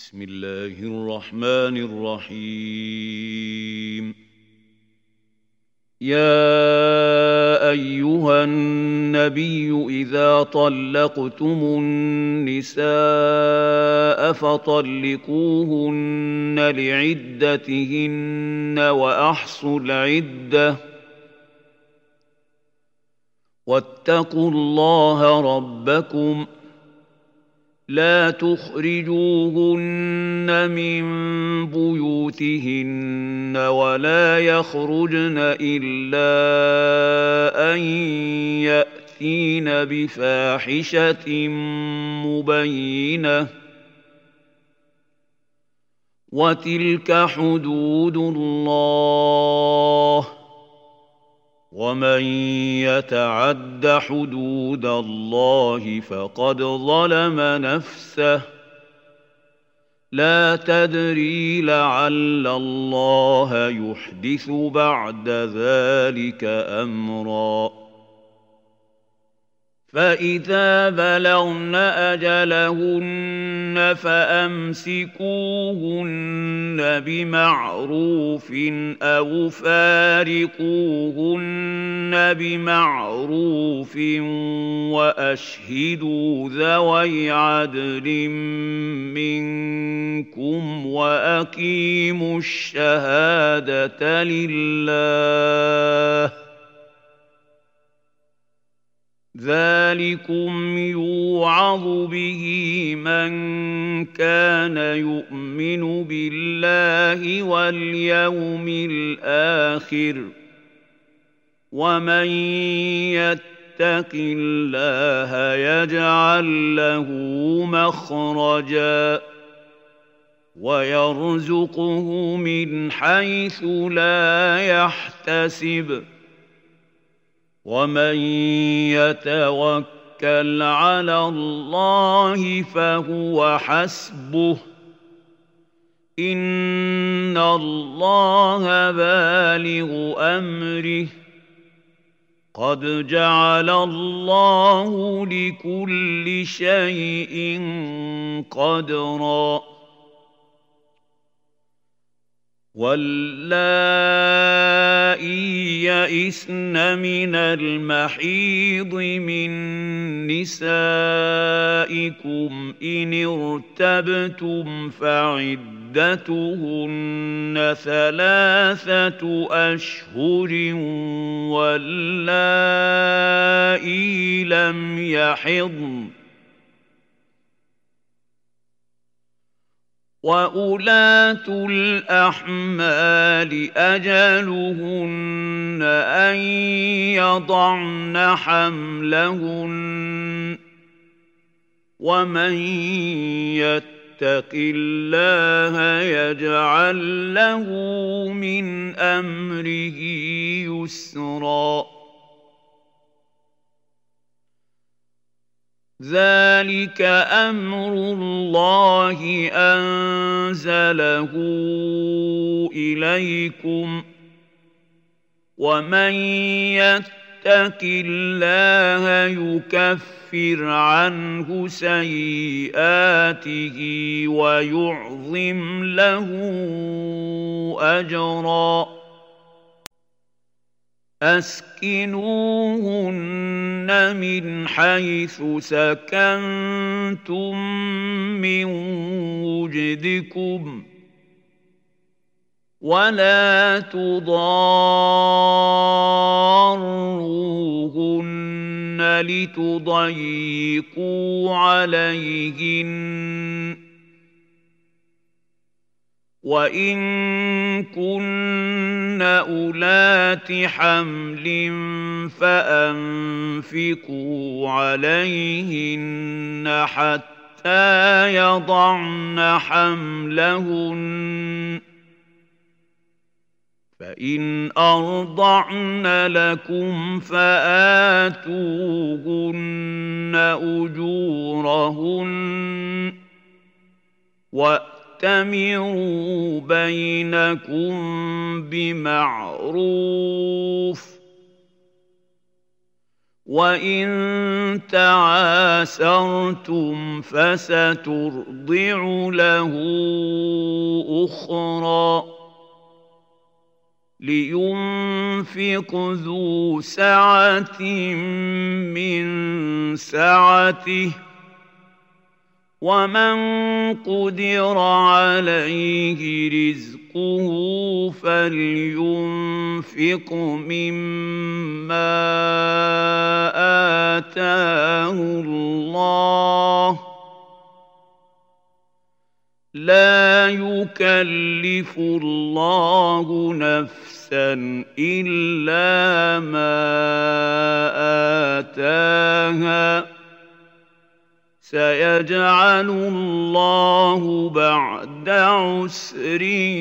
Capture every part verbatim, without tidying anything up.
بسم الله الرحمن الرحيم. يا أيها النبي إذا طلقتم النساء فطلقوهن لعدتهن وأحصوا العدة واتقوا الله ربكم لا تخرجوهن من بيوتهن ولا يخرجن إلا أن يأتين بفاحشة مبينة وتلك حدود الله ومن يتعد حدود الله فقد ظلم نفسه لا تدري لعل الله يحدث بعد ذلك أمرا. فإذا بلغن أجلهن فأمسكوهن بمعروف أو فارقوهن بمعروف وأشهدوا ذوي عدل منكم وأقيموا الشهادة لله ذلكم يوعظ به من كان يؤمن بالله واليوم الآخر ومن يتق الله يجعل له مخرجا ويرزقه من حيث لا يحتسب ومن يتوكل على الله فهو حسبه إن الله بالغ أمره قد جعل الله لكل شيء قدرا. واللائي يئسن من المحيض من نسائكم إن ارتبتم فعدتهن ثلاثة أشهر واللائي لم يحضن وأولاة الأحمال أجلهن أن يضعن حملهن ومن يتق الله يجعل له من أمره يسرا. ذلك أمر الله أنزله إليكم ومن يتق الله يكفر عنه سيئاته ويعظم له أجرا. أسكنوهن من حيث سكنتم من وجدكم ولا تضاروهن لتضيقوا عليهن وإن كن أولات حمل فأنفقوا عليهن حتى يضعن حملهن فإن أرضعن لكم فآتوهن أجورهن وأتمروا بينكم بمعروف وإن تعاسرتم فسترضع له أخرى لينفق ذو سعة من سعته ومن قدر عليه رزقه فلينفق مما آتاه الله لا يكلف الله نفسا إلا ما آتاها سيجعل الله بعد عسر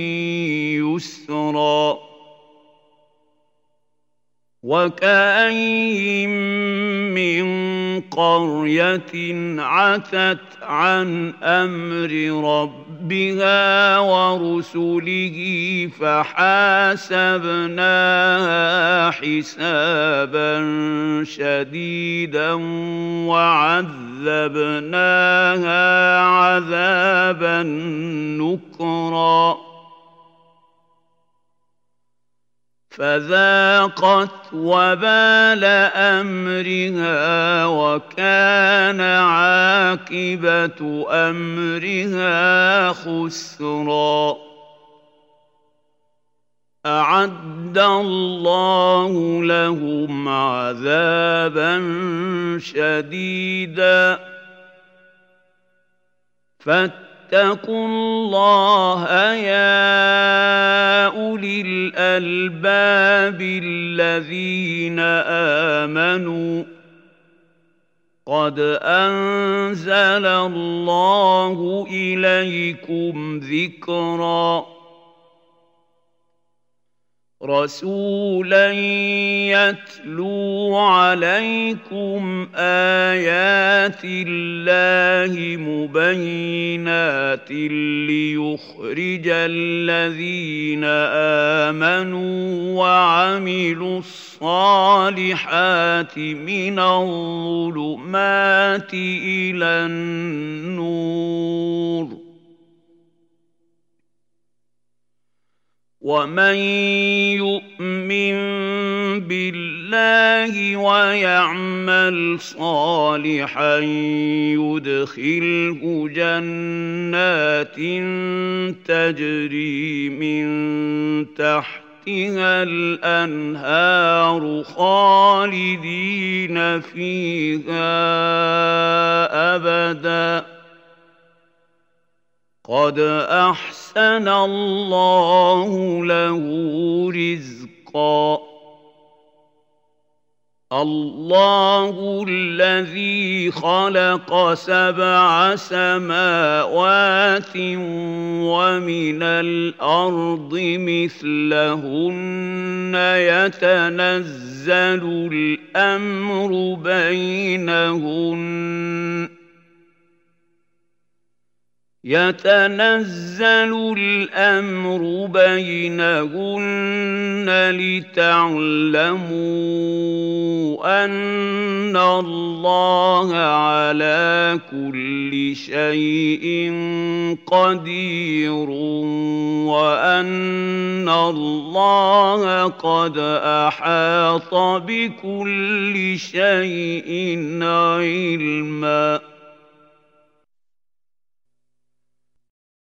يسرا وكأين من قرية عتت عن أمر ربها ورسله فحاسبناها حسابا شديدا وعذبناها عذابا نكرا فذاقت وبال أمرها وكان عاقبة أمرها خسرا أعد الله لهم عذابا شديدا فاتقوا الله يا أولي الألباب الذين آمنوا قد أنزل الله إليكم ذكرا رسولا يتلو عليكم آيات الله مبينات ليخرج الذين آمنوا وعملوا الصالحات من الظلمات إلى النور ومن يؤمن بالله ويعمل صالحا يدخله جنات تجري من تحتها الأنهار خالدين فيها أبداً قد أحسن الله له رزقا الله الذي خلق سبع سماوات ومن الأرض مثلهن يتنزل الأمر بينهن يتنزل الأمر بينهن لتعلموا أن الله على كل شيء قدير وأن الله قد أحاط بكل شيء علما